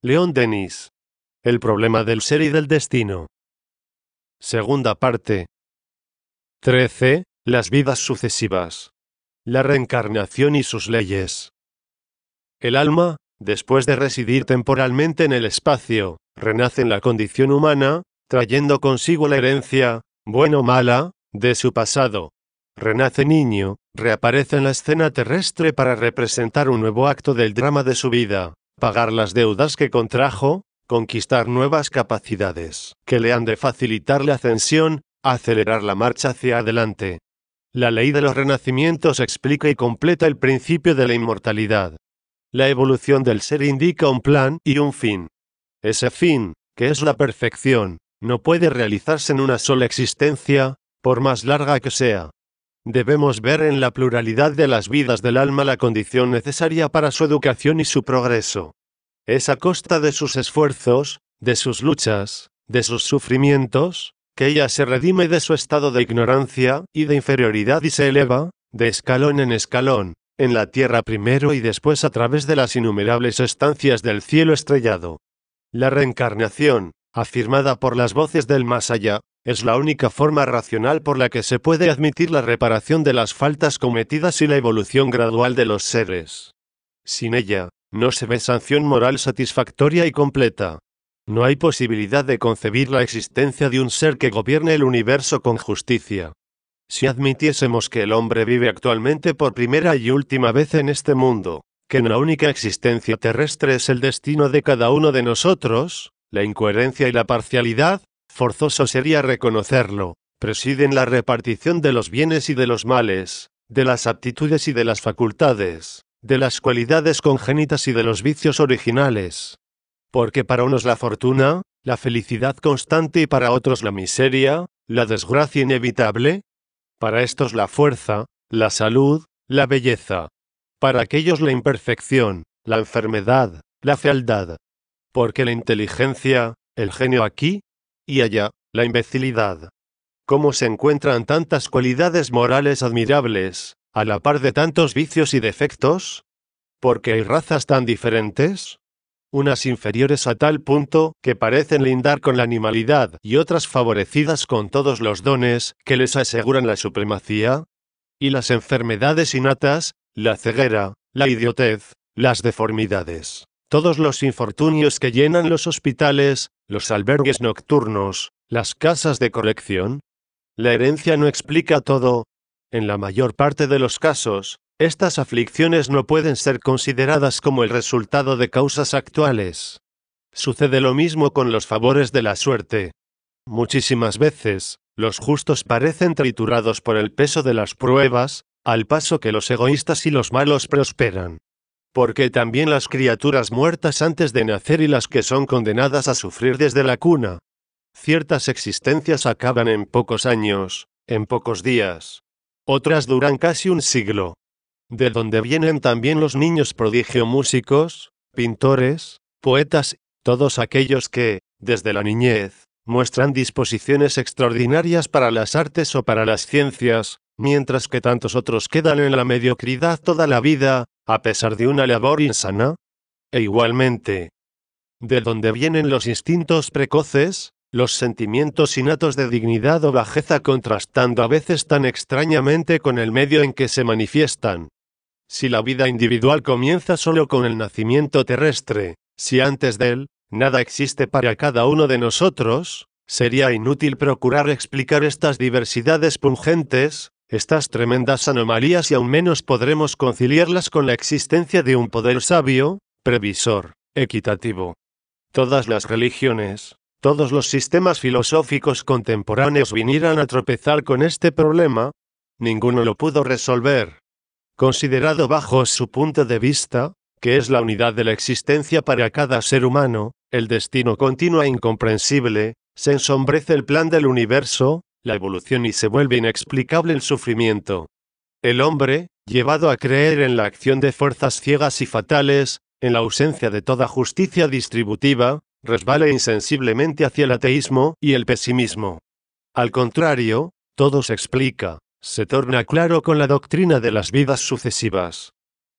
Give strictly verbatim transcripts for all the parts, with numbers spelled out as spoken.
Leon Denis. El problema del ser y del destino. Segunda parte. trece. Las vidas sucesivas. La reencarnación y sus leyes. El alma, después de residir temporalmente en el espacio, renace en la condición humana, trayendo consigo la herencia, buena o mala, de su pasado. Renace niño, reaparece en la escena terrestre para representar un nuevo acto del drama de su vida, pagar las deudas que contrajo, conquistar nuevas capacidades que le han de facilitar la ascensión, acelerar la marcha hacia adelante. La ley de los renacimientos explica y completa el principio de la inmortalidad. La evolución del ser indica un plan y un fin. Ese fin, que es la perfección, no puede realizarse en una sola existencia, por más larga que sea. Debemos ver en la pluralidad de las vidas del alma la condición necesaria para su educación y su progreso. Es a costa de sus esfuerzos, de sus luchas, de sus sufrimientos, que ella se redime de su estado de ignorancia y de inferioridad y se eleva, de escalón en escalón, en la tierra primero y después a través de las innumerables estancias del cielo estrellado. La reencarnación, afirmada por las voces del más allá, es la única forma racional por la que se puede admitir la reparación de las faltas cometidas y la evolución gradual de los seres. Sin ella, no se ve sanción moral satisfactoria y completa. No hay posibilidad de concebir la existencia de un ser que gobierne el universo con justicia. Si admitiésemos que el hombre vive actualmente por primera y última vez en este mundo, que en la única existencia terrestre es el destino de cada uno de nosotros, la incoherencia y la parcialidad, forzoso sería reconocerlo, presiden la repartición de los bienes y de los males, de las aptitudes y de las facultades, de las cualidades congénitas y de los vicios originales. Porque para unos la fortuna, la felicidad constante y para otros la miseria, la desgracia inevitable. Para estos la fuerza, la salud, la belleza. Para aquellos la imperfección, la enfermedad, la fealdad. Porque la inteligencia, el genio aquí y allá, la imbecilidad. ¿Cómo se encuentran tantas cualidades morales admirables, a la par de tantos vicios y defectos? ¿Porque hay razas tan diferentes? Unas inferiores a tal punto que parecen lindar con la animalidad y otras favorecidas con todos los dones que les aseguran la supremacía. Y las enfermedades innatas, la ceguera, la idiotez, las deformidades, todos los infortunios que llenan los hospitales, los albergues nocturnos, las casas de corrección. La herencia no explica todo. En la mayor parte de los casos, estas aflicciones no pueden ser consideradas como el resultado de causas actuales. Sucede lo mismo con los favores de la suerte. Muchísimas veces, los justos parecen triturados por el peso de las pruebas, al paso que los egoístas y los malos prosperan. Porque también las criaturas muertas antes de nacer y las que son condenadas a sufrir desde la cuna. Ciertas existencias acaban en pocos años, en pocos días. Otras duran casi un siglo. De donde vienen también los niños prodigio músicos, pintores, poetas, todos aquellos que, desde la niñez, muestran disposiciones extraordinarias para las artes o para las ciencias, mientras que tantos otros quedan en la mediocridad toda la vida, a pesar de una labor insana. E igualmente, de donde vienen los instintos precoces, los sentimientos innatos de dignidad o bajeza contrastando a veces tan extrañamente con el medio en que se manifiestan. Si la vida individual comienza solo con el nacimiento terrestre, si antes de él, nada existe para cada uno de nosotros, sería inútil procurar explicar estas diversidades pungentes, estas tremendas anomalías y aún menos podremos conciliarlas con la existencia de un poder sabio, previsor, equitativo. Todas las religiones, todos los sistemas filosóficos contemporáneos vinieran a tropezar con este problema, ninguno lo pudo resolver. Considerado bajo su punto de vista, que es la unidad de la existencia para cada ser humano, el destino continuo e incomprensible, se ensombrece el plan del universo, la evolución y se vuelve inexplicable el sufrimiento. El hombre, llevado a creer en la acción de fuerzas ciegas y fatales, en la ausencia de toda justicia distributiva, resbala insensiblemente hacia el ateísmo y el pesimismo. Al contrario, todo se explica, se torna claro con la doctrina de las vidas sucesivas.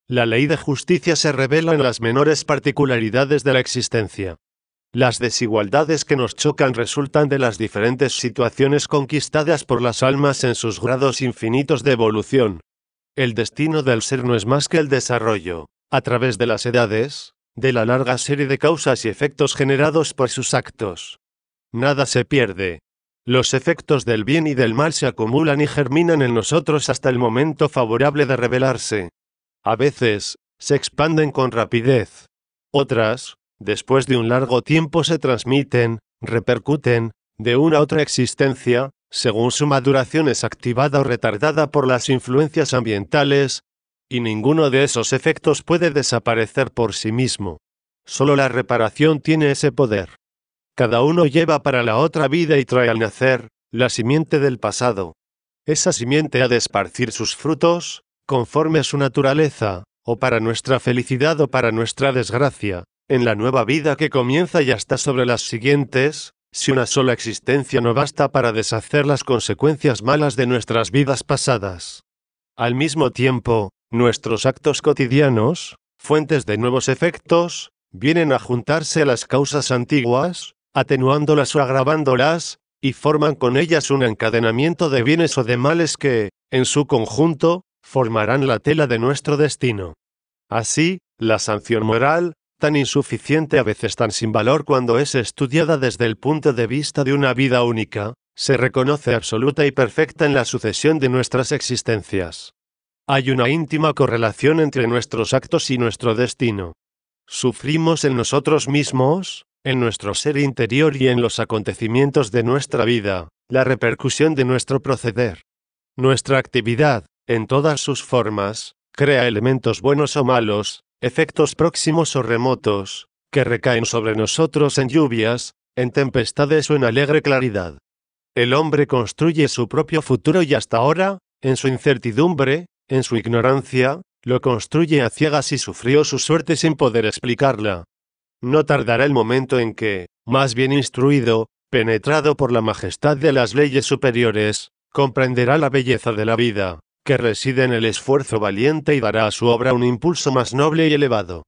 La ley de justicia se revela en las menores particularidades de la existencia. Las desigualdades que nos chocan resultan de las diferentes situaciones conquistadas por las almas en sus grados infinitos de evolución. El destino del ser no es más que el desarrollo, a través de las edades, de la larga serie de causas y efectos generados por sus actos. Nada se pierde. Los efectos del bien y del mal se acumulan y germinan en nosotros hasta el momento favorable de revelarse. A veces, se expanden con rapidez. Otras, después de un largo tiempo se transmiten, repercuten, de una a otra existencia, según su maduración es activada o retardada por las influencias ambientales, y ninguno de esos efectos puede desaparecer por sí mismo. Solo la reparación tiene ese poder. Cada uno lleva para la otra vida y trae al nacer la simiente del pasado. Esa simiente ha de esparcir sus frutos, conforme a su naturaleza, o para nuestra felicidad o para nuestra desgracia, en la nueva vida que comienza y hasta sobre las siguientes, si una sola existencia no basta para deshacer las consecuencias malas de nuestras vidas pasadas. Al mismo tiempo, nuestros actos cotidianos, fuentes de nuevos efectos, vienen a juntarse a las causas antiguas, atenuándolas o agravándolas, y forman con ellas un encadenamiento de bienes o de males que, en su conjunto, formarán la tela de nuestro destino. Así, la sanción moral, tan insuficiente a veces tan sin valor cuando es estudiada desde el punto de vista de una vida única, se reconoce absoluta y perfecta en la sucesión de nuestras existencias. Hay una íntima correlación entre nuestros actos y nuestro destino. Sufrimos en nosotros mismos, en nuestro ser interior y en los acontecimientos de nuestra vida, la repercusión de nuestro proceder. Nuestra actividad, en todas sus formas, crea elementos buenos o malos, efectos próximos o remotos, que recaen sobre nosotros en lluvias, en tempestades o en alegre claridad. El hombre construye su propio futuro y hasta ahora, en su incertidumbre, en su ignorancia, lo construye a ciegas y sufrió su suerte sin poder explicarla. No tardará el momento en que, más bien instruido, penetrado por la majestad de las leyes superiores, comprenderá la belleza de la vida, que reside en el esfuerzo valiente y dará a su obra un impulso más noble y elevado.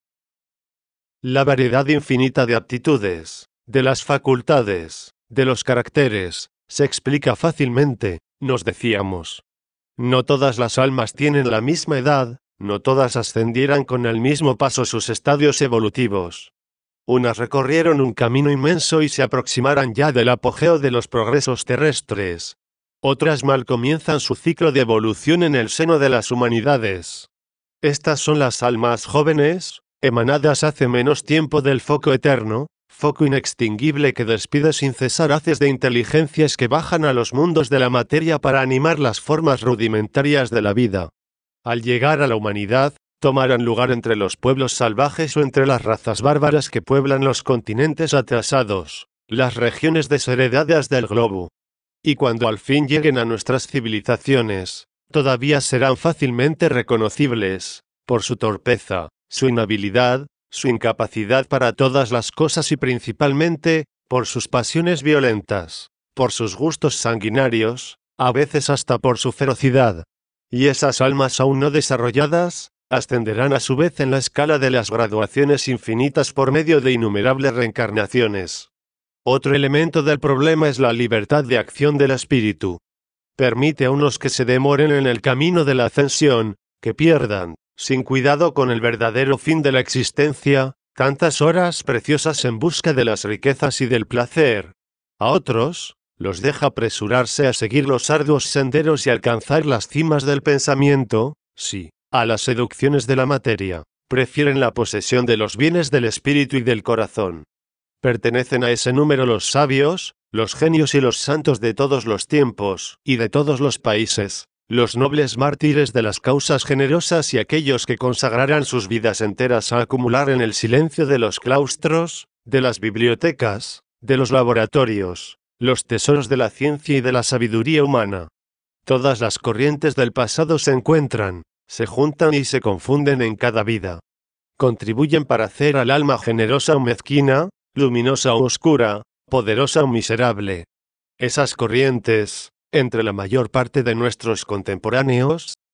La variedad infinita de aptitudes, de las facultades, de los caracteres, se explica fácilmente, nos decíamos. No todas las almas tienen la misma edad, no todas ascendieran con el mismo paso sus estadios evolutivos. Unas recorrieron un camino inmenso y se aproximaran ya del apogeo de los progresos terrestres. Otras mal comienzan su ciclo de evolución en el seno de las humanidades. Estas son las almas jóvenes, emanadas hace menos tiempo del foco eterno, foco inextinguible que despide sin cesar haces de inteligencias que bajan a los mundos de la materia para animar las formas rudimentarias de la vida. Al llegar a la humanidad, tomarán lugar entre los pueblos salvajes o entre las razas bárbaras que pueblan los continentes atrasados, las regiones desheredadas del globo. Y cuando al fin lleguen a nuestras civilizaciones, todavía serán fácilmente reconocibles, por su torpeza, su inhabilidad, su incapacidad para todas las cosas y principalmente, por sus pasiones violentas, por sus gustos sanguinarios, a veces hasta por su ferocidad. Y esas almas aún no desarrolladas, ascenderán a su vez en la escala de las graduaciones infinitas por medio de innumerables reencarnaciones. Otro elemento del problema es la libertad de acción del espíritu. Permite a unos que se demoren en el camino de la ascensión, que pierdan, sin cuidado con el verdadero fin de la existencia, tantas horas preciosas en busca de las riquezas y del placer. A otros, los deja apresurarse a seguir los arduos senderos y alcanzar las cimas del pensamiento, sí, a las seducciones de la materia, prefieren la posesión de los bienes del espíritu y del corazón. Pertenecen a ese número los sabios, los genios y los santos de todos los tiempos, y de todos los países, los nobles mártires de las causas generosas y aquellos que consagrarán sus vidas enteras a acumular en el silencio de los claustros, de las bibliotecas, de los laboratorios, los tesoros de la ciencia y de la sabiduría humana. Todas las corrientes del pasado se encuentran, se juntan y se confunden en cada vida. Contribuyen para hacer al alma generosa o mezquina, luminosa o oscura, poderosa o miserable. Esas corrientes, entre la mayor parte de nuestros contemporáneos,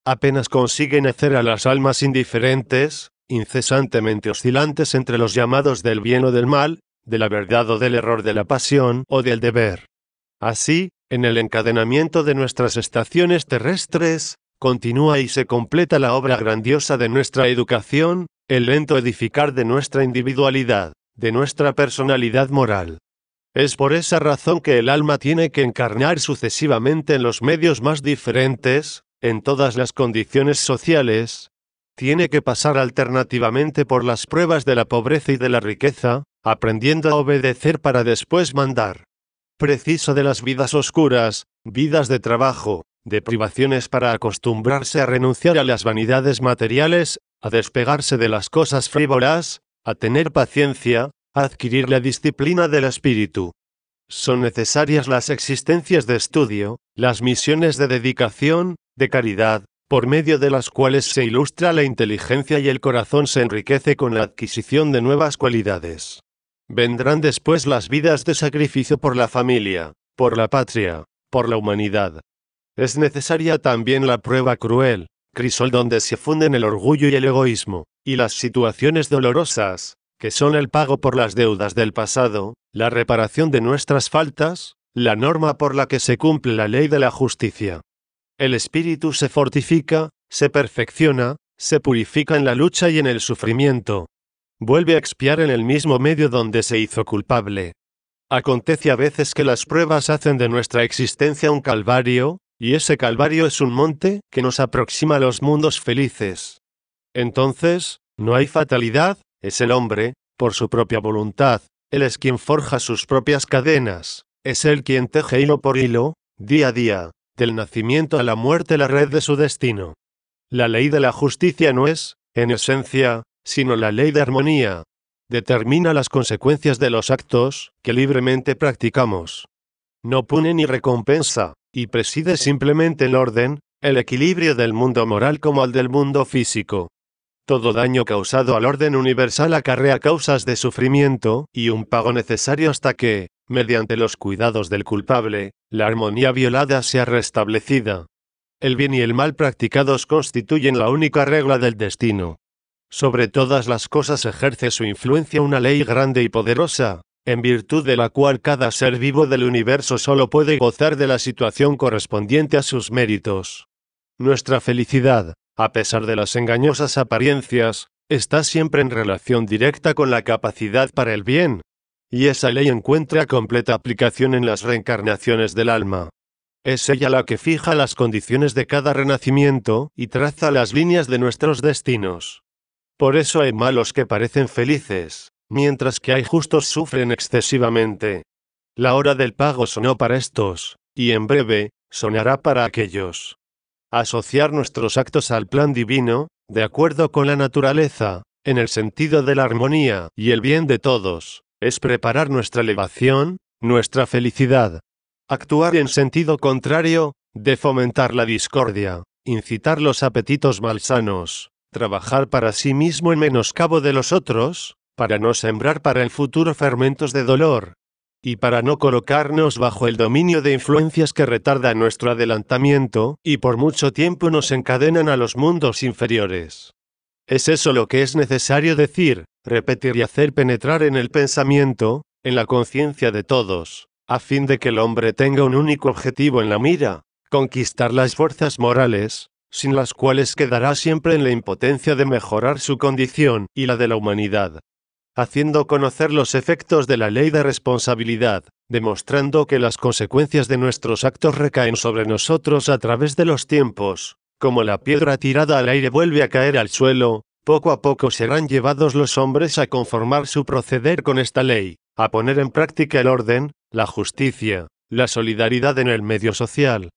apenas consiguen hacer a las almas indiferentes, incesantemente oscilantes entre los llamados del bien o del mal, de la verdad o del error, de la pasión o del deber. Así, en el encadenamiento de nuestras estaciones terrestres, continúa y se completa la obra grandiosa de nuestra educación, el lento edificar de nuestra individualidad, de nuestra personalidad moral. Es por esa razón que el alma tiene que encarnar sucesivamente en los medios más diferentes, en todas las condiciones sociales, tiene que pasar alternativamente por las pruebas de la pobreza y de la riqueza, aprendiendo a obedecer para después mandar. Precisa de las vidas oscuras, vidas de trabajo, de privaciones para acostumbrarse a renunciar a las vanidades materiales, a despegarse de las cosas frívolas, a tener paciencia, a adquirir la disciplina del espíritu. Son necesarias las existencias de estudio, las misiones de dedicación, de caridad, por medio de las cuales se ilustra la inteligencia y el corazón se enriquece con la adquisición de nuevas cualidades. Vendrán después las vidas de sacrificio por la familia, por la patria, por la humanidad. Es necesaria también la prueba cruel, crisol donde se funden el orgullo y el egoísmo, y las situaciones dolorosas, que son el pago por las deudas del pasado, la reparación de nuestras faltas, la norma por la que se cumple la ley de la justicia. El espíritu se fortifica, se perfecciona, se purifica en la lucha y en el sufrimiento. Vuelve a expiar en el mismo medio donde se hizo culpable. Acontece a veces que las pruebas hacen de nuestra existencia un calvario, y ese calvario es un monte que nos aproxima a los mundos felices. Entonces, no hay fatalidad, es el hombre, por su propia voluntad, él es quien forja sus propias cadenas, es él quien teje hilo por hilo, día a día, del nacimiento a la muerte la red de su destino. La ley de la justicia no es, en esencia, sino la ley de armonía. Determina las consecuencias de los actos que libremente practicamos. No pune ni recompensa, y preside simplemente el orden, el equilibrio del mundo moral como al del mundo físico. Todo daño causado al orden universal acarrea causas de sufrimiento y un pago necesario hasta que, mediante los cuidados del culpable, la armonía violada sea restablecida. El bien y el mal practicados constituyen la única regla del destino. Sobre todas las cosas ejerce su influencia una ley grande y poderosa, en virtud de la cual cada ser vivo del universo solo puede gozar de la situación correspondiente a sus méritos. Nuestra felicidad, a pesar de las engañosas apariencias, está siempre en relación directa con la capacidad para el bien, y esa ley encuentra completa aplicación en las reencarnaciones del alma. Es ella la que fija las condiciones de cada renacimiento y traza las líneas de nuestros destinos. Por eso hay malos que parecen felices, mientras que hay justos sufren excesivamente. La hora del pago sonó para estos, y en breve, sonará para aquellos. Asociar nuestros actos al plan divino, de acuerdo con la naturaleza, en el sentido de la armonía y el bien de todos, es preparar nuestra elevación, nuestra felicidad. Actuar en sentido contrario, de fomentar la discordia, incitar los apetitos malsanos, trabajar para sí mismo en menoscabo de los otros, para no sembrar para el futuro fermentos de dolor, y para no colocarnos bajo el dominio de influencias que retardan nuestro adelantamiento y por mucho tiempo nos encadenan a los mundos inferiores. Es eso lo que es necesario decir, repetir y hacer penetrar en el pensamiento, en la conciencia de todos, a fin de que el hombre tenga un único objetivo en la mira, conquistar las fuerzas morales, sin las cuales quedará siempre en la impotencia de mejorar su condición y la de la humanidad. Haciendo conocer los efectos de la ley de responsabilidad, demostrando que las consecuencias de nuestros actos recaen sobre nosotros a través de los tiempos, como la piedra tirada al aire vuelve a caer al suelo, poco a poco serán llevados los hombres a conformar su proceder con esta ley, a poner en práctica el orden, la justicia, la solidaridad en el medio social.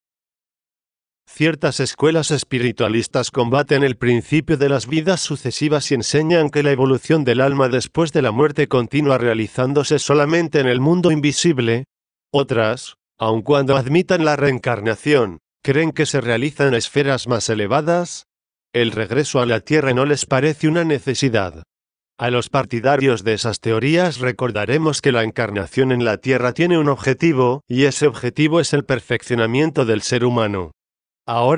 Ciertas escuelas espiritualistas combaten el principio de las vidas sucesivas y enseñan que la evolución del alma después de la muerte continúa realizándose solamente en el mundo invisible. Otras, aun cuando admitan la reencarnación, creen que se realiza en esferas más elevadas. El regreso a la Tierra no les parece una necesidad. A los partidarios de esas teorías recordaremos que la encarnación en la Tierra tiene un objetivo, y ese objetivo es el perfeccionamiento del ser humano. Ahora,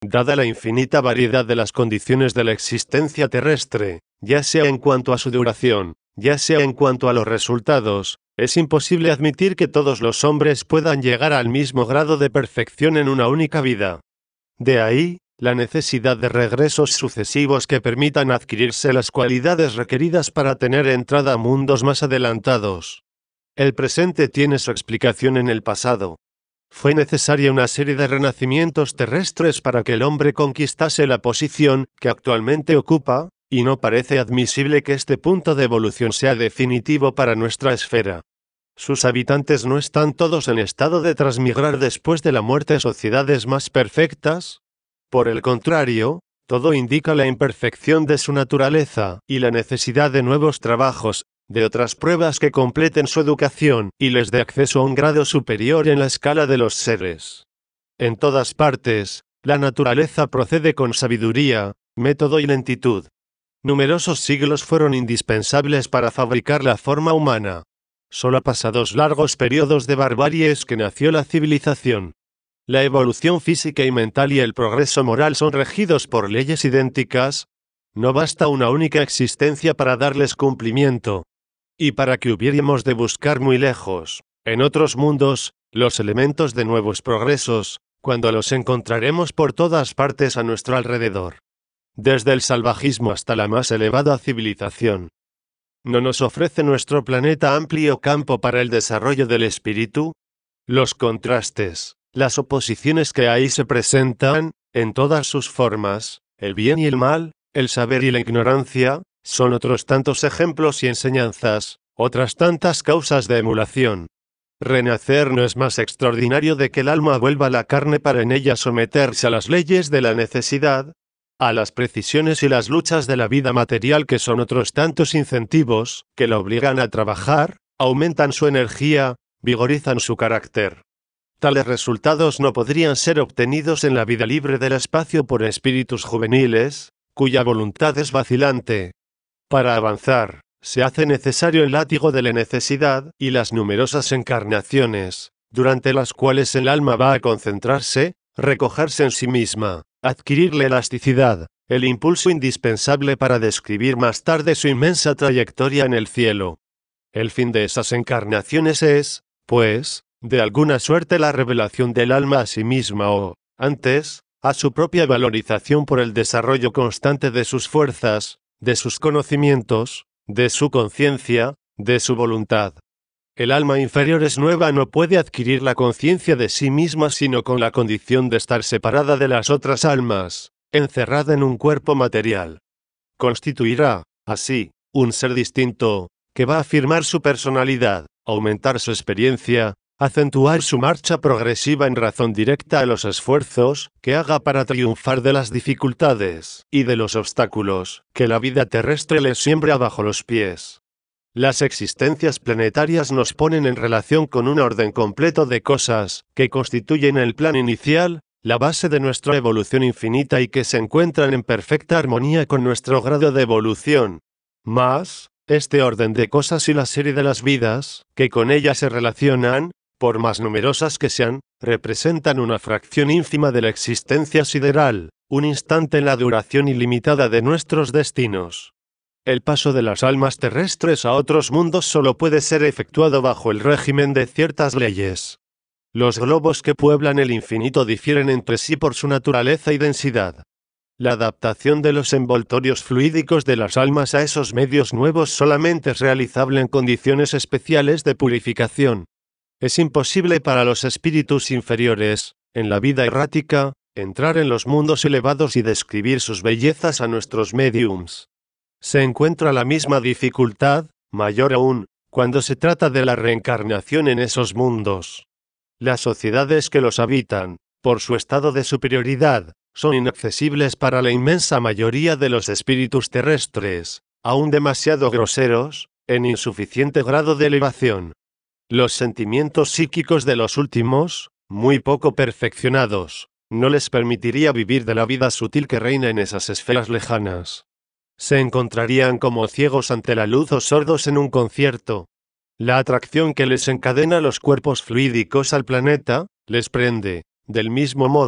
Dada la infinita variedad de las condiciones de la existencia terrestre, ya sea en cuanto a su duración, ya sea en cuanto a los resultados, es imposible admitir que todos los hombres puedan llegar al mismo grado de perfección en una única vida. De ahí, la necesidad de regresos sucesivos que permitan adquirirse las cualidades requeridas para tener entrada a mundos más adelantados. El presente tiene su explicación en el pasado. Fue necesaria una serie de renacimientos terrestres para que el hombre conquistase la posición que actualmente ocupa, y no parece admisible que este punto de evolución sea definitivo para nuestra esfera. Sus habitantes no están todos en estado de transmigrar después de la muerte a sociedades más perfectas. Por el contrario, todo indica la imperfección de su naturaleza y la necesidad de nuevos trabajos, de otras pruebas que completen su educación y les dé acceso a un grado superior en la escala de los seres. En todas partes, la naturaleza procede con sabiduría, método y lentitud. Numerosos siglos fueron indispensables para fabricar la forma humana. Solo pasados largos periodos de barbarie es que nació la civilización. La evolución física y mental y el progreso moral son regidos por leyes idénticas. No basta una única existencia para darles cumplimiento. Y para que hubiéramos de buscar muy lejos, en otros mundos, los elementos de nuevos progresos, cuando los encontraremos por todas partes a nuestro alrededor. Desde el salvajismo hasta la más elevada civilización. ¿No nos ofrece nuestro planeta amplio campo para el desarrollo del espíritu? Los contrastes, las oposiciones que ahí se presentan, en todas sus formas, el bien y el mal, el saber y la ignorancia, son otros tantos ejemplos y enseñanzas, otras tantas causas de emulación. Renacer no es más extraordinario de que el alma vuelva a la carne para en ella someterse a las leyes de la necesidad, a las precisiones y las luchas de la vida material que son otros tantos incentivos, que la obligan a trabajar, aumentan su energía, vigorizan su carácter. Tales resultados no podrían ser obtenidos en la vida libre del espacio por espíritus juveniles, cuya voluntad es vacilante. Para avanzar, se hace necesario el látigo de la necesidad y las numerosas encarnaciones, durante las cuales el alma va a concentrarse, recogerse en sí misma, adquirir la elasticidad, el impulso indispensable para describir más tarde su inmensa trayectoria en el cielo. El fin de esas encarnaciones es, pues, de alguna suerte la revelación del alma a sí misma o, antes, a su propia valorización por el desarrollo constante de sus fuerzas, de sus conocimientos, de su conciencia, de su voluntad. El alma inferior es nueva, no puede adquirir la conciencia de sí misma sino con la condición de estar separada de las otras almas, encerrada en un cuerpo material. Constituirá, así, un ser distinto, que va a afirmar su personalidad, aumentar su experiencia, acentuar su marcha progresiva en razón directa a los esfuerzos que haga para triunfar de las dificultades y de los obstáculos que la vida terrestre le siembra bajo los pies. Las existencias planetarias nos ponen en relación con un orden completo de cosas que constituyen el plan inicial, la base de nuestra evolución infinita y que se encuentran en perfecta armonía con nuestro grado de evolución. Mas, este orden de cosas y la serie de las vidas que con ellas se relacionan, por más numerosas que sean, representan una fracción ínfima de la existencia sideral, un instante en la duración ilimitada de nuestros destinos. El paso de las almas terrestres a otros mundos solo puede ser efectuado bajo el régimen de ciertas leyes. Los globos que pueblan el infinito difieren entre sí por su naturaleza y densidad. La adaptación de los envoltorios fluídicos de las almas a esos medios nuevos solamente es realizable en condiciones especiales de purificación. Es imposible para los espíritus inferiores, en la vida errática, entrar en los mundos elevados y describir sus bellezas a nuestros médiums. Se encuentra la misma dificultad, mayor aún, cuando se trata de la reencarnación en esos mundos. Las sociedades que los habitan, por su estado de superioridad, son inaccesibles para la inmensa mayoría de los espíritus terrestres, aún demasiado groseros, en insuficiente grado de elevación. Los sentimientos psíquicos de los últimos, muy poco perfeccionados, no les permitiría vivir de la vida sutil que reina en esas esferas lejanas. Se encontrarían como ciegos ante la luz o sordos en un concierto. La atracción que les encadena los cuerpos fluídicos al planeta, les prende, del mismo modo,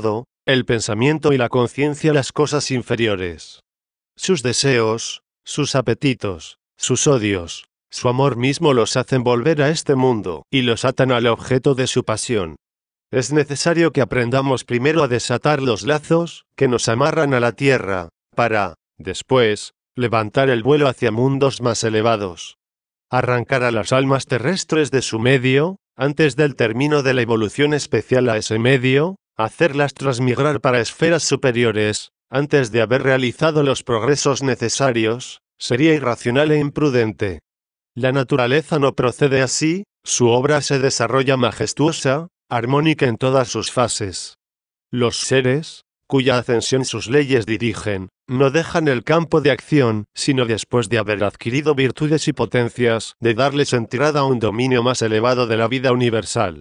el pensamiento y la conciencia las cosas inferiores. Sus deseos, sus apetitos, sus odios, su amor mismo los hacen volver a este mundo y los atan al objeto de su pasión. Es necesario que aprendamos primero a desatar los lazos que nos amarran a la tierra, para, después, levantar el vuelo hacia mundos más elevados. Arrancar a las almas terrestres de su medio, antes del término de la evolución especial a ese medio, hacerlas transmigrar para esferas superiores, antes de haber realizado los progresos necesarios, sería irracional e imprudente. La naturaleza no procede así, su obra se desarrolla majestuosa, armónica en todas sus fases. Los seres, cuya ascensión sus leyes dirigen, no dejan el campo de acción, sino después de haber adquirido virtudes y potencias, de darles entrada a un dominio más elevado de la vida universal.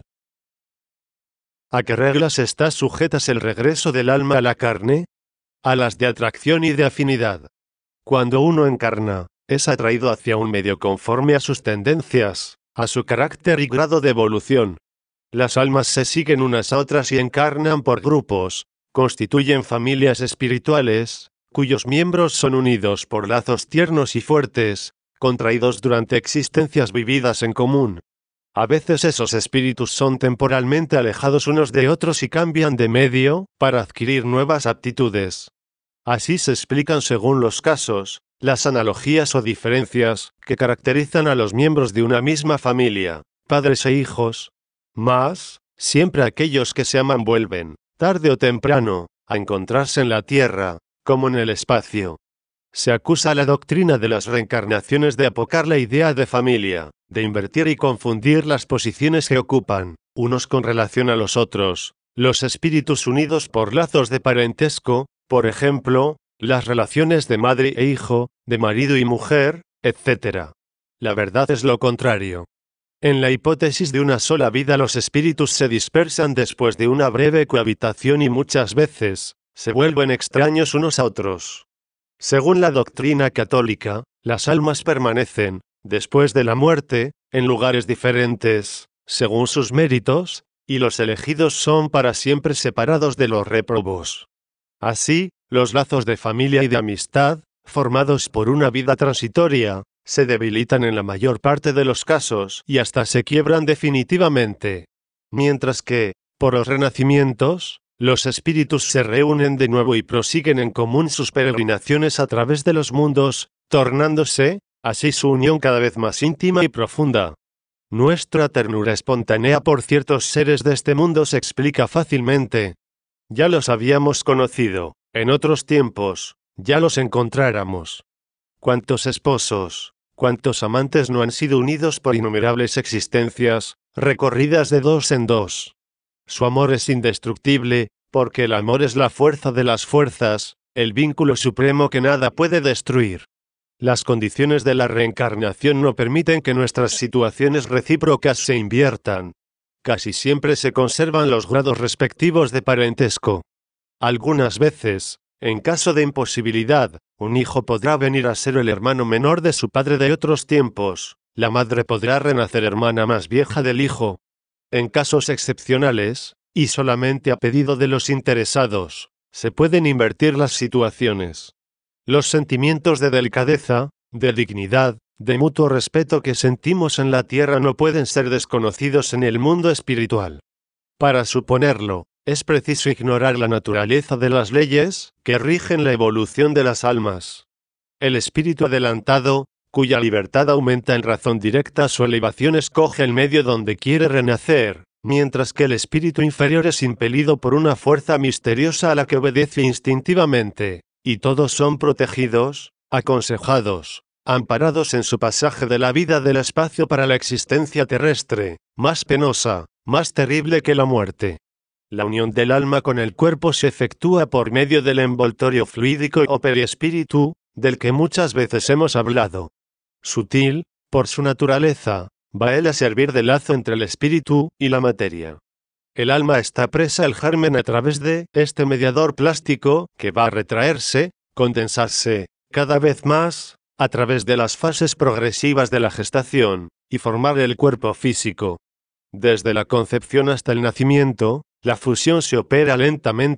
¿A qué reglas está sujetas el regreso del alma a la carne? A las de atracción y de afinidad. Cuando uno encarna, es atraído hacia un medio conforme a sus tendencias, a su carácter y grado de evolución. Las almas se siguen unas a otras y encarnan por grupos, constituyen familias espirituales, cuyos miembros son unidos por lazos tiernos y fuertes, contraídos durante existencias vividas en común. A veces esos espíritus son temporalmente alejados unos de otros y cambian de medio, para adquirir nuevas aptitudes. Así se explican según los casos, las analogías o diferencias, que caracterizan a los miembros de una misma familia, padres e hijos. Mas, siempre aquellos que se aman vuelven, tarde o temprano, a encontrarse en la tierra, como en el espacio. Se acusa a la doctrina de las reencarnaciones de apocar la idea de familia, de invertir y confundir las posiciones que ocupan, unos con relación a los otros, los espíritus unidos por lazos de parentesco, por ejemplo, las relaciones de madre e hijo, de marido y mujer, etcétera. La verdad es lo contrario. En la hipótesis de una sola vida los espíritus se dispersan después de una breve cohabitación y muchas veces, se vuelven extraños unos a otros. Según la doctrina católica, las almas permanecen, después de la muerte, en lugares diferentes, según sus méritos, y los elegidos son para siempre separados de los réprobos. Así, los lazos de familia y de amistad, formados por una vida transitoria, se debilitan en la mayor parte de los casos y hasta se quiebran definitivamente. Mientras que, por los renacimientos, los espíritus se reúnen de nuevo y prosiguen en común sus peregrinaciones a través de los mundos, tornándose, así su unión cada vez más íntima y profunda. Nuestra ternura espontánea por ciertos seres de este mundo se explica fácilmente. Ya los habíamos conocido, en otros tiempos, ya los encontráramos. ¿Cuántos esposos, cuántos amantes no han sido unidos por innumerables existencias, recorridas de dos en dos? Su amor es indestructible, porque el amor es la fuerza de las fuerzas, el vínculo supremo que nada puede destruir. Las condiciones de la reencarnación no permiten que nuestras situaciones recíprocas se inviertan. Casi siempre se conservan los grados respectivos de parentesco. Algunas veces, en caso de imposibilidad, un hijo podrá venir a ser el hermano menor de su padre de otros tiempos, la madre podrá renacer hermana más vieja del hijo. En casos excepcionales, y solamente a pedido de los interesados, se pueden invertir las situaciones. Los sentimientos de delicadeza, de dignidad, de mutuo respeto que sentimos en la tierra no pueden ser desconocidos en el mundo espiritual. Para suponerlo, es preciso ignorar la naturaleza de las leyes que rigen la evolución de las almas. El espíritu adelantado, cuya libertad aumenta en razón directa su elevación, escoge el medio donde quiere renacer, mientras que el espíritu inferior es impelido por una fuerza misteriosa a la que obedece instintivamente, y todos son protegidos, aconsejados, amparados en su pasaje de la vida del espacio para la existencia terrestre, más penosa, más terrible que la muerte. La unión del alma con el cuerpo se efectúa por medio del envoltorio fluídico o perispíritu, del que muchas veces hemos hablado. Sutil, por su naturaleza, va él a servir de lazo entre el espíritu y la materia. El alma está presa al germen a través de este mediador plástico, que va a retraerse, condensarse, cada vez más, a través de las fases progresivas de la gestación, y formar el cuerpo físico. Desde la concepción hasta el nacimiento, la fusión se opera lentamente,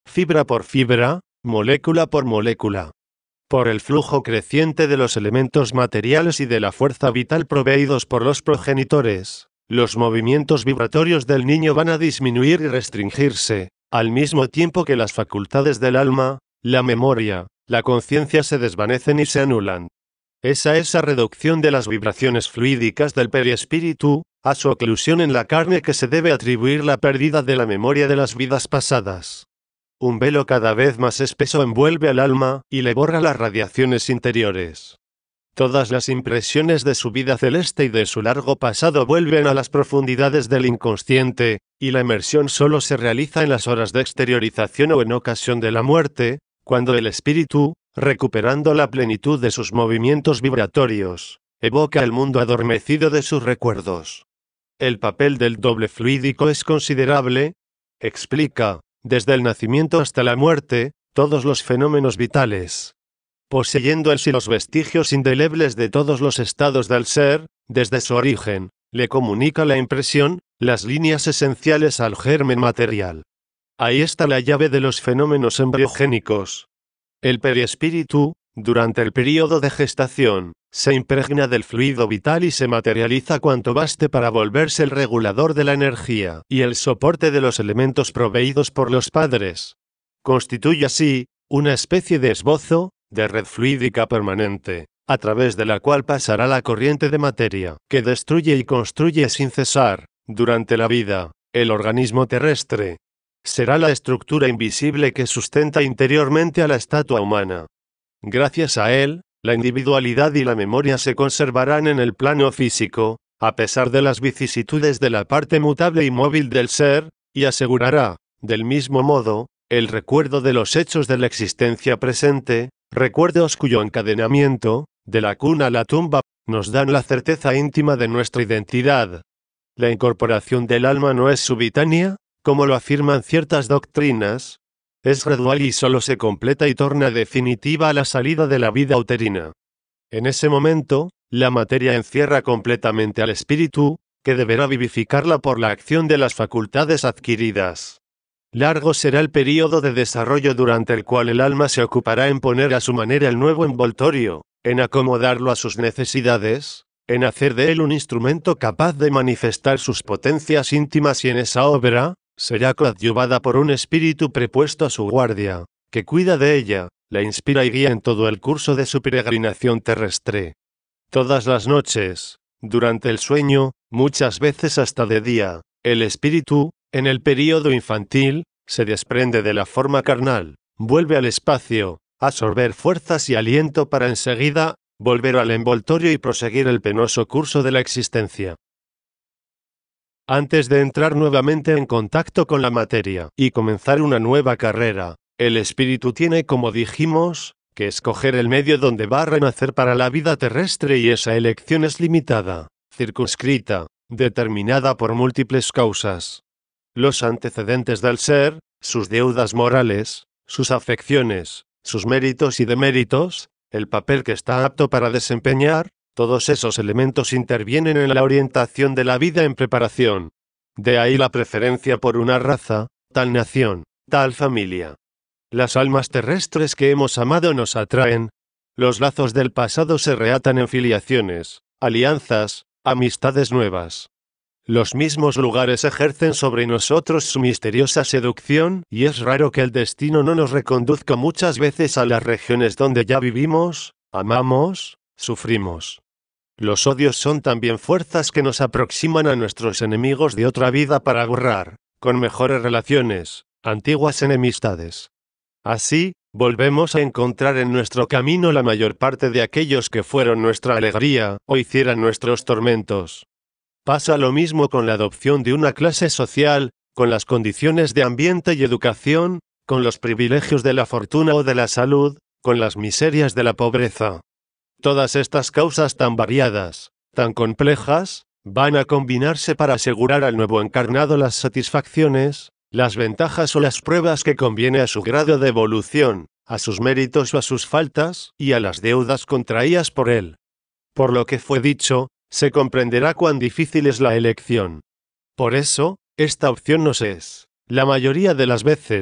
fibra por fibra, molécula por molécula. Por el flujo creciente de los elementos materiales y de la fuerza vital proveídos por los progenitores, los movimientos vibratorios del niño van a disminuir y restringirse, al mismo tiempo que las facultades del alma, la memoria, la conciencia se desvanecen y se anulan. Es a esa reducción de las vibraciones fluídicas del perispíritu, a su oclusión en la carne que se debe atribuir la pérdida de la memoria de las vidas pasadas. Un velo cada vez más espeso envuelve al alma y le borra las radiaciones interiores. Todas las impresiones de su vida celeste y de su largo pasado vuelven a las profundidades del inconsciente, y la emersión solo se realiza en las horas de exteriorización o en ocasión de la muerte, cuando el espíritu, recuperando la plenitud de sus movimientos vibratorios, evoca el mundo adormecido de sus recuerdos. El papel del doble fluídico es considerable, explica, desde el nacimiento hasta la muerte, todos los fenómenos vitales. Poseyendo en sí los vestigios indelebles de todos los estados del ser, desde su origen, le comunica la impresión, las líneas esenciales al germen material. Ahí está la llave de los fenómenos embriogénicos. El perispíritu, durante el período de gestación, se impregna del fluido vital y se materializa cuanto baste para volverse el regulador de la energía y el soporte de los elementos proveídos por los padres. Constituye así una especie de esbozo, de red fluídica permanente, a través de la cual pasará la corriente de materia, que destruye y construye sin cesar, durante la vida, el organismo terrestre. Será la estructura invisible que sustenta interiormente a la estatua humana. Gracias a él, la individualidad y la memoria se conservarán en el plano físico, a pesar de las vicisitudes de la parte mutable y móvil del ser, y asegurará, del mismo modo, el recuerdo de los hechos de la existencia presente, recuerdos cuyo encadenamiento, de la cuna a la tumba, nos dan la certeza íntima de nuestra identidad. La incorporación del alma no es subitánea, como lo afirman ciertas doctrinas, es gradual y solo se completa y torna definitiva a la salida de la vida uterina. En ese momento, la materia encierra completamente al espíritu, que deberá vivificarla por la acción de las facultades adquiridas. Largo será el período de desarrollo durante el cual el alma se ocupará en poner a su manera el nuevo envoltorio, en acomodarlo a sus necesidades, en hacer de él un instrumento capaz de manifestar sus potencias íntimas, y en esa obra, será coadyuvada por un espíritu prepuesto a su guardia, que cuida de ella, la inspira y guía en todo el curso de su peregrinación terrestre. Todas las noches, durante el sueño, muchas veces hasta de día, el espíritu, en el período infantil, se desprende de la forma carnal, vuelve al espacio, absorber fuerzas y aliento para enseguida, volver al envoltorio y proseguir el penoso curso de la existencia. Antes de entrar nuevamente en contacto con la materia y comenzar una nueva carrera, el espíritu tiene, como dijimos, que escoger el medio donde va a renacer para la vida terrestre, y esa elección es limitada, circunscrita, determinada por múltiples causas. Los antecedentes del ser, sus deudas morales, sus afecciones, sus méritos y deméritos, el papel que está apto para desempeñar, todos esos elementos intervienen en la orientación de la vida en preparación. De ahí la preferencia por una raza, tal nación, tal familia. Las almas terrestres que hemos amado nos atraen. Los lazos del pasado se reatan en filiaciones, alianzas, amistades nuevas. Los mismos lugares ejercen sobre nosotros su misteriosa seducción, y es raro que el destino no nos reconduzca muchas veces a las regiones donde ya vivimos, amamos, sufrimos. Los odios son también fuerzas que nos aproximan a nuestros enemigos de otra vida para borrar, con mejores relaciones, antiguas enemistades. Así, volvemos a encontrar en nuestro camino la mayor parte de aquellos que fueron nuestra alegría o hicieran nuestros tormentos. Pasa lo mismo con la adopción de una clase social, con las condiciones de ambiente y educación, con los privilegios de la fortuna o de la salud, con las miserias de la pobreza. Todas estas causas tan variadas, tan complejas, van a combinarse para asegurar al nuevo encarnado las satisfacciones, las ventajas o las pruebas que conviene a su grado de evolución, a sus méritos o a sus faltas, y a las deudas contraídas por él. Por lo que fue dicho, se comprenderá cuán difícil es la elección. Por eso, esta opción nos es, la mayoría de las veces,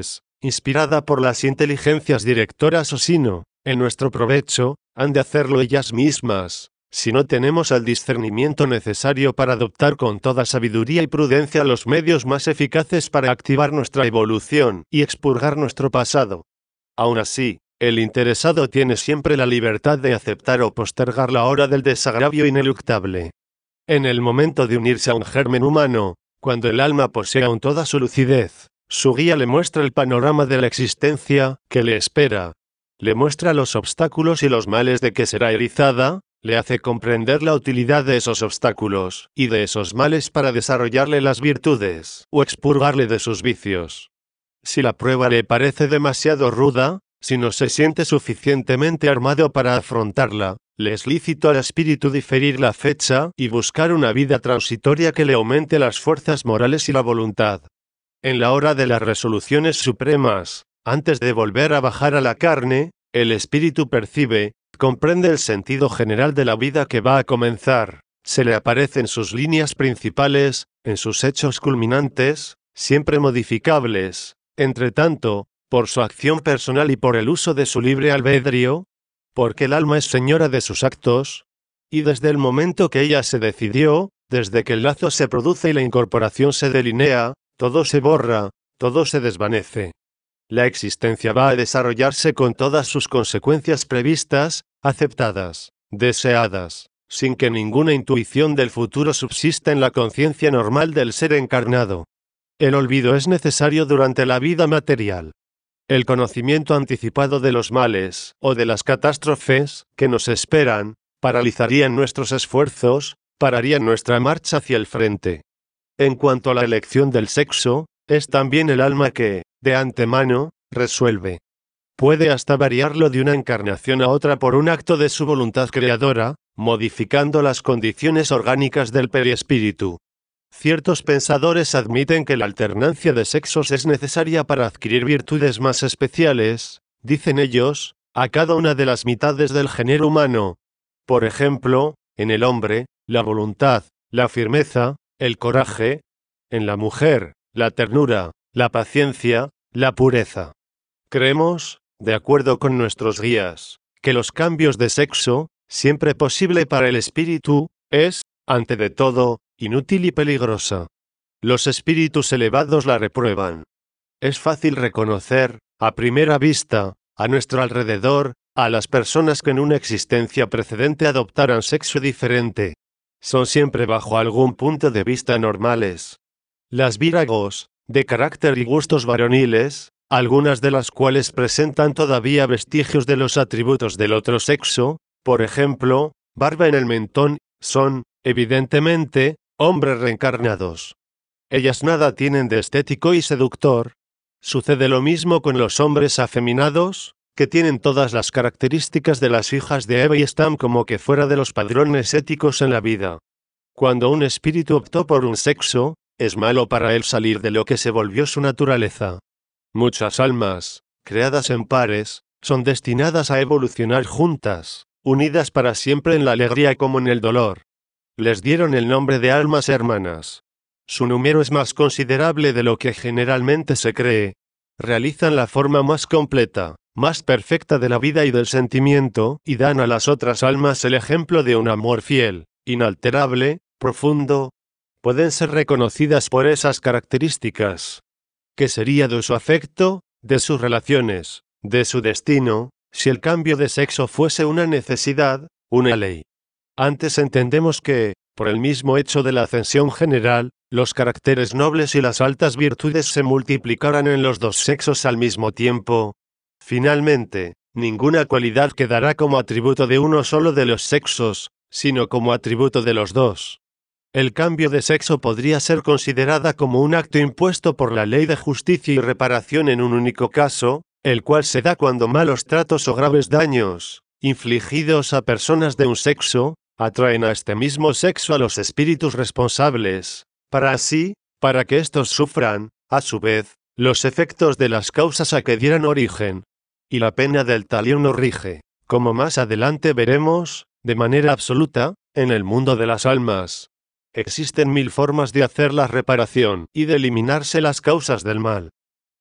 inspirada por las inteligencias directoras o sino, en nuestro provecho, han de hacerlo ellas mismas, si no tenemos el discernimiento necesario para adoptar con toda sabiduría y prudencia los medios más eficaces para activar nuestra evolución y expurgar nuestro pasado. Aún así, el interesado tiene siempre la libertad de aceptar o postergar la hora del desagravio ineluctable. En el momento de unirse a un germen humano, cuando el alma posee aún toda su lucidez, su guía le muestra el panorama de la existencia que le espera. Le muestra los obstáculos y los males de que será erizada, le hace comprender la utilidad de esos obstáculos y de esos males para desarrollarle las virtudes o expurgarle de sus vicios. Si la prueba le parece demasiado ruda, si no se siente suficientemente armado para afrontarla, le es lícito al espíritu diferir la fecha y buscar una vida transitoria que le aumente las fuerzas morales y la voluntad. En la hora de las resoluciones supremas, antes de volver a bajar a la carne, el espíritu percibe, comprende el sentido general de la vida que va a comenzar, se le aparecen sus líneas principales, en sus hechos culminantes, siempre modificables, entre tanto, por su acción personal y por el uso de su libre albedrío, porque el alma es señora de sus actos, y desde el momento que ella se decidió, desde que el lazo se produce y la incorporación se delinea, todo se borra, todo se desvanece. La existencia va a desarrollarse con todas sus consecuencias previstas, aceptadas, deseadas, sin que ninguna intuición del futuro subsista en la conciencia normal del ser encarnado. El olvido es necesario durante la vida material. El conocimiento anticipado de los males o de las catástrofes que nos esperan paralizarían nuestros esfuerzos, pararían nuestra marcha hacia el frente. En cuanto a la elección del sexo, es también el alma que, de antemano, resuelve. Puede hasta variarlo de una encarnación a otra por un acto de su voluntad creadora, modificando las condiciones orgánicas del perispíritu. Ciertos pensadores admiten que la alternancia de sexos es necesaria para adquirir virtudes más especiales, dicen ellos, a cada una de las mitades del género humano. Por ejemplo, en el hombre, la voluntad, la firmeza, el coraje; en la mujer, la ternura, la paciencia, la pureza. Creemos, de acuerdo con nuestros guías, que los cambios de sexo, siempre posible para el espíritu, es, ante de todo, inútil y peligrosa. Los espíritus elevados la reprueban. Es fácil reconocer, a primera vista, a nuestro alrededor, a las personas que en una existencia precedente adoptaran sexo diferente. Son siempre bajo algún punto de vista normales. Las víragos, de carácter y gustos varoniles, algunas de las cuales presentan todavía vestigios de los atributos del otro sexo, por ejemplo, barba en el mentón, son, evidentemente, hombres reencarnados. Ellas nada tienen de estético y seductor. Sucede lo mismo con los hombres afeminados, que tienen todas las características de las hijas de Eva y están como que fuera de los padrones éticos en la vida. Cuando un espíritu optó por un sexo, es malo para él salir de lo que se volvió su naturaleza. Muchas almas, creadas en pares, son destinadas a evolucionar juntas, unidas para siempre en la alegría como en el dolor. Les dieron el nombre de almas hermanas. Su número es más considerable de lo que generalmente se cree. Realizan la forma más completa, más perfecta de la vida y del sentimiento, y dan a las otras almas el ejemplo de un amor fiel, inalterable, profundo. Pueden ser reconocidas por esas características. ¿Qué sería de su afecto, de sus relaciones, de su destino, si el cambio de sexo fuese una necesidad, una ley? Antes entendemos que, por el mismo hecho de la ascensión general, los caracteres nobles y las altas virtudes se multiplicaran en los dos sexos al mismo tiempo. Finalmente, ninguna cualidad quedará como atributo de uno solo de los sexos, sino como atributo de los dos. El cambio de sexo podría ser considerada como un acto impuesto por la ley de justicia y reparación en un único caso, el cual se da cuando malos tratos o graves daños, infligidos a personas de un sexo, atraen a este mismo sexo a los espíritus responsables, para así, para que éstos sufran, a su vez, los efectos de las causas a que dieran origen. Y la pena del talión nos rige, como más adelante veremos, de manera absoluta, en el mundo de las almas. Existen mil formas de hacer la reparación y de eliminarse las causas del mal.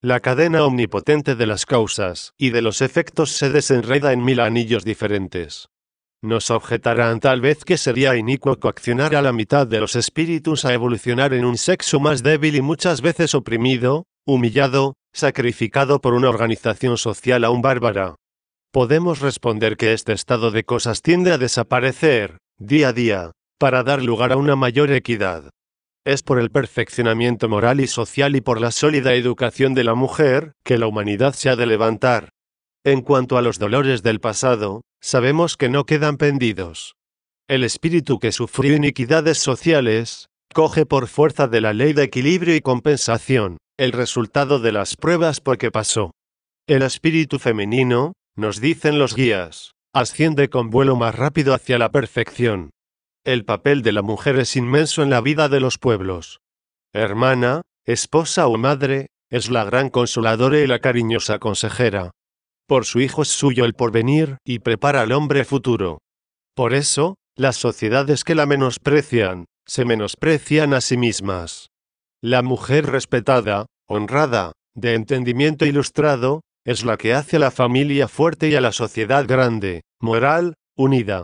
La cadena omnipotente de las causas y de los efectos se desenreda en mil anillos diferentes. Nos objetarán tal vez que sería inicuo coaccionar a la mitad de los espíritus a evolucionar en un sexo más débil y muchas veces oprimido, humillado, sacrificado por una organización social aún bárbara. Podemos responder que este estado de cosas tiende a desaparecer, día a día, para dar lugar a una mayor equidad. Es por el perfeccionamiento moral y social y por la sólida educación de la mujer que la humanidad se ha de levantar. En cuanto a los dolores del pasado, sabemos que no quedan pendidos. El espíritu que sufrió iniquidades sociales, coge por fuerza de la ley de equilibrio y compensación, el resultado de las pruebas por que pasó. El espíritu femenino, nos dicen los guías, asciende con vuelo más rápido hacia la perfección. El papel de la mujer es inmenso en la vida de los pueblos. Hermana, esposa o madre, es la gran consoladora y la cariñosa consejera. Por su hijo es suyo el porvenir y prepara al hombre futuro. Por eso, las sociedades que la menosprecian, se menosprecian a sí mismas. La mujer respetada, honrada, de entendimiento ilustrado, es la que hace a la familia fuerte y a la sociedad grande, moral, unida.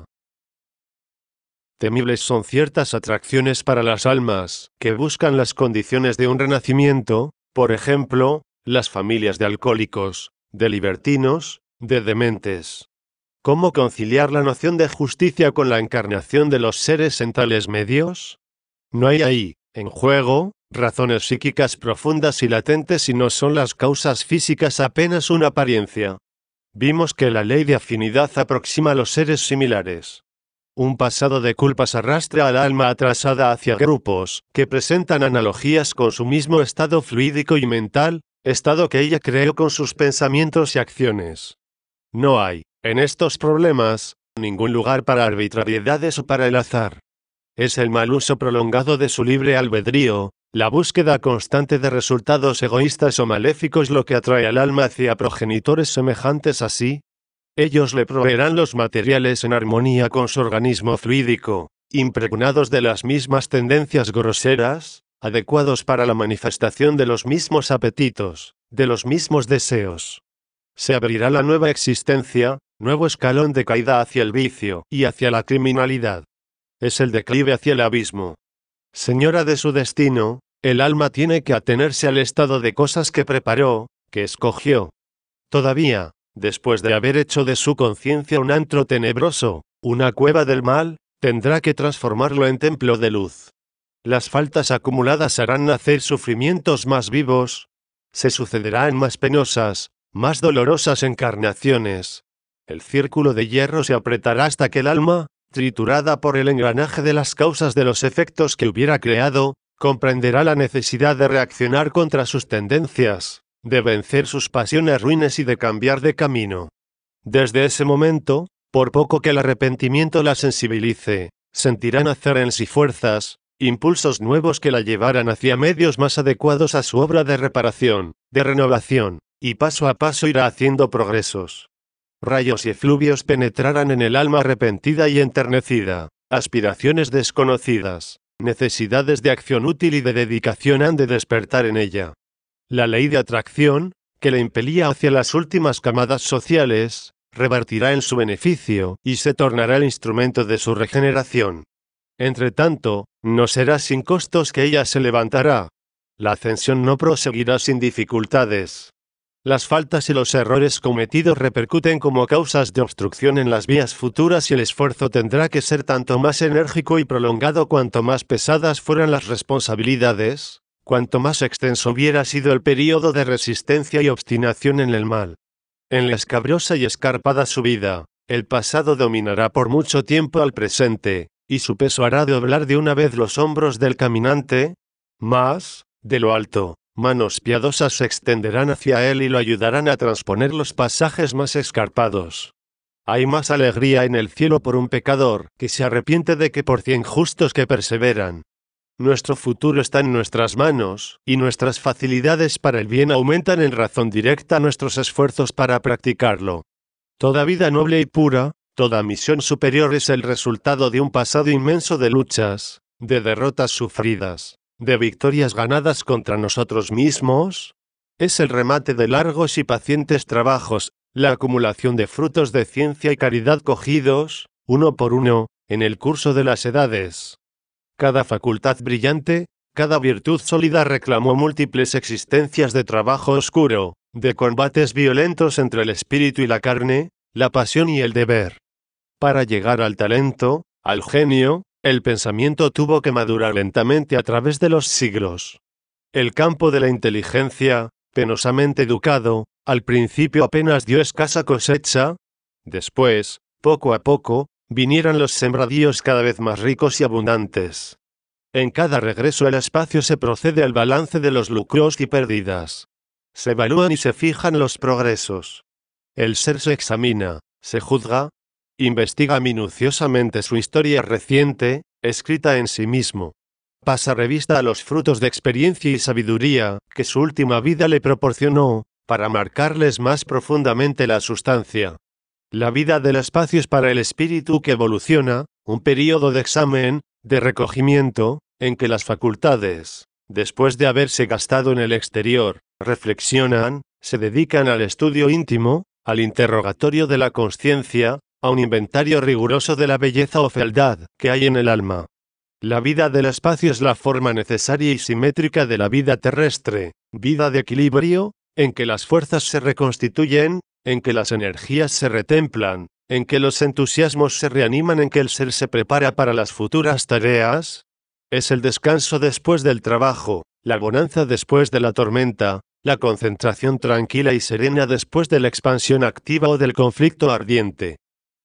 Temibles son ciertas atracciones para las almas que buscan las condiciones de un renacimiento, por ejemplo, las familias de alcohólicos, de libertinos, de dementes. ¿Cómo conciliar la noción de justicia con la encarnación de los seres en tales medios? No hay ahí, en juego, razones psíquicas profundas y latentes y no son las causas físicas apenas una apariencia. Vimos que la ley de afinidad aproxima a los seres similares. Un pasado de culpas arrastra al alma atrasada hacia grupos que presentan analogías con su mismo estado fluídico y mental, estado que ella creó con sus pensamientos y acciones. No hay, en estos problemas, ningún lugar para arbitrariedades o para el azar. Es el mal uso prolongado de su libre albedrío, la búsqueda constante de resultados egoístas o maléficos lo que atrae al alma hacia progenitores semejantes a sí. Ellos le proveerán los materiales en armonía con su organismo fluídico, impregnados de las mismas tendencias groseras, adecuados para la manifestación de los mismos apetitos, de los mismos deseos. Se abrirá la nueva existencia, nuevo escalón de caída hacia el vicio y hacia la criminalidad. Es el declive hacia el abismo. Señora de su destino, el alma tiene que atenerse al estado de cosas que preparó, que escogió. Todavía, después de haber hecho de su conciencia un antro tenebroso, una cueva del mal, tendrá que transformarlo en templo de luz. Las faltas acumuladas harán nacer sufrimientos más vivos. Se sucederá en más penosas, más dolorosas encarnaciones. El círculo de hierro se apretará hasta que el alma, triturada por el engranaje de las causas de los efectos que hubiera creado, comprenderá la necesidad de reaccionar contra sus tendencias, de vencer sus pasiones ruines y de cambiar de camino. Desde ese momento, por poco que el arrepentimiento la sensibilice, sentirá nacer en sí fuerzas, impulsos nuevos que la llevarán hacia medios más adecuados a su obra de reparación, de renovación, y paso a paso irá haciendo progresos. Rayos y efluvios penetrarán en el alma arrepentida y enternecida, aspiraciones desconocidas, necesidades de acción útil y de dedicación han de despertar en ella. La ley de atracción, que le impelía hacia las últimas camadas sociales, revertirá en su beneficio y se tornará el instrumento de su regeneración. Entretanto, no será sin costos que ella se levantará. La ascensión no proseguirá sin dificultades. Las faltas y los errores cometidos repercuten como causas de obstrucción en las vías futuras y el esfuerzo tendrá que ser tanto más enérgico y prolongado cuanto más pesadas fueran las responsabilidades, cuanto más extenso hubiera sido el período de resistencia y obstinación en el mal. En la escabrosa y escarpada subida, el pasado dominará por mucho tiempo al presente, y su peso hará doblar de una vez los hombros del caminante. Mas, de lo alto, manos piadosas se extenderán hacia él y lo ayudarán a transponer los pasajes más escarpados. Hay más alegría en el cielo por un pecador que se arrepiente de que por cien justos que perseveran. Nuestro futuro está en nuestras manos, y nuestras facilidades para el bien aumentan en razón directa nuestros esfuerzos para practicarlo. Toda vida noble y pura, toda misión superior es el resultado de un pasado inmenso de luchas, de derrotas sufridas, de victorias ganadas contra nosotros mismos, es el remate de largos y pacientes trabajos, la acumulación de frutos de ciencia y caridad cogidos, uno por uno, en el curso de las edades. Cada facultad brillante, cada virtud sólida reclamó múltiples existencias de trabajo oscuro, de combates violentos entre el espíritu y la carne, la pasión y el deber. Para llegar al talento, al genio, el pensamiento tuvo que madurar lentamente a través de los siglos. El campo de la inteligencia, penosamente educado, al principio apenas dio escasa cosecha. Después, poco a poco, vinieron los sembradíos cada vez más ricos y abundantes. En cada regreso al espacio se procede al balance de los lucros y pérdidas. Se evalúan y se fijan los progresos. El ser se examina, se juzga, investiga minuciosamente su historia reciente, escrita en sí mismo. Pasa revista a los frutos de experiencia y sabiduría que su última vida le proporcionó, para marcarles más profundamente la sustancia. La vida del espacio es para el espíritu que evoluciona, un período de examen, de recogimiento, en que las facultades, después de haberse gastado en el exterior, reflexionan, se dedican al estudio íntimo, al interrogatorio de la consciencia, a un inventario riguroso de la belleza o fealdad que hay en el alma. La vida del espacio es la forma necesaria y simétrica de la vida terrestre, vida de equilibrio, en que las fuerzas se reconstituyen, en que las energías se retemplan, en que los entusiasmos se reaniman, en que el ser se prepara para las futuras tareas. Es el descanso después del trabajo, la bonanza después de la tormenta, la concentración tranquila y serena después de la expansión activa o del conflicto ardiente.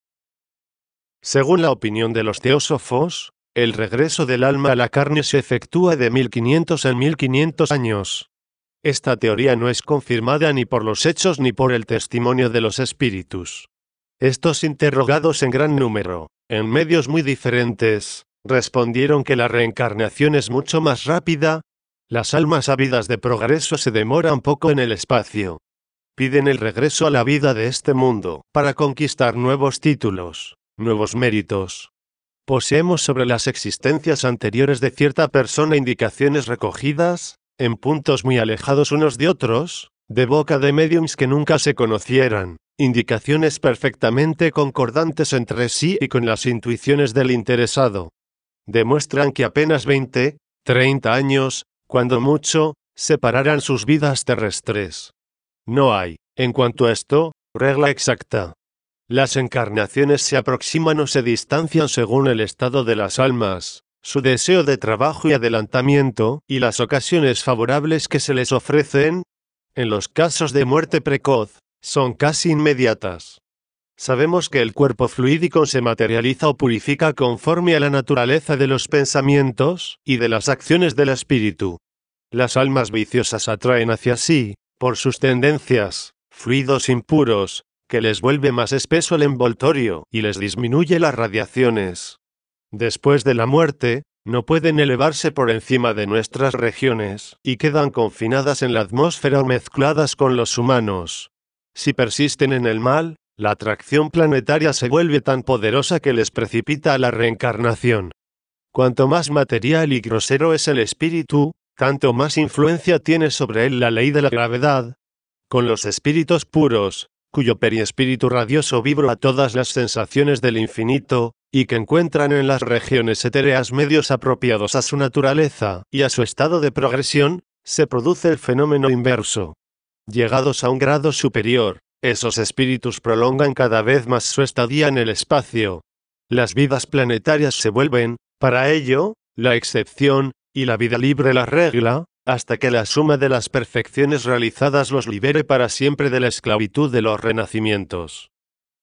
Según la opinión de los teósofos, el regreso del alma a la carne se efectúa de mil quinientos en mil quinientos años. Esta teoría no es confirmada ni por los hechos ni por el testimonio de los espíritus. Estos interrogados en gran número, en medios muy diferentes, respondieron que la reencarnación es mucho más rápida. Las almas ávidas de progreso se demoran poco en el espacio. Piden el regreso a la vida de este mundo, para conquistar nuevos títulos, nuevos méritos. Poseemos sobre las existencias anteriores de cierta persona indicaciones recogidas, en puntos muy alejados unos de otros, de boca de médiums que nunca se conocieran, indicaciones perfectamente concordantes entre sí y con las intuiciones del interesado. Demuestran que apenas veinte, treinta años, cuando mucho, separarán sus vidas terrestres. No hay, en cuanto a esto, regla exacta. Las encarnaciones se aproximan o se distancian según el estado de las almas, su deseo de trabajo y adelantamiento, y las ocasiones favorables que se les ofrecen. En los casos de muerte precoz, son casi inmediatas. Sabemos que el cuerpo fluídico se materializa o purifica conforme a la naturaleza de los pensamientos y de las acciones del espíritu. Las almas viciosas atraen hacia sí, por sus tendencias, fluidos impuros, que les vuelve más espeso el envoltorio y les disminuye las radiaciones. Después de la muerte, no pueden elevarse por encima de nuestras regiones y quedan confinadas en la atmósfera o mezcladas con los humanos. Si persisten en el mal, la atracción planetaria se vuelve tan poderosa que les precipita a la reencarnación. Cuanto más material y grosero es el espíritu, tanto más influencia tiene sobre él la ley de la gravedad. Con los espíritus puros, cuyo periespíritu radioso vibra a todas las sensaciones del infinito, y que encuentran en las regiones etéreas medios apropiados a su naturaleza y a su estado de progresión, se produce el fenómeno inverso. Llegados a un grado superior, esos espíritus prolongan cada vez más su estadía en el espacio. Las vidas planetarias se vuelven, para ello, la excepción, y la vida libre la regla, hasta que la suma de las perfecciones realizadas los libere para siempre de la esclavitud de los renacimientos.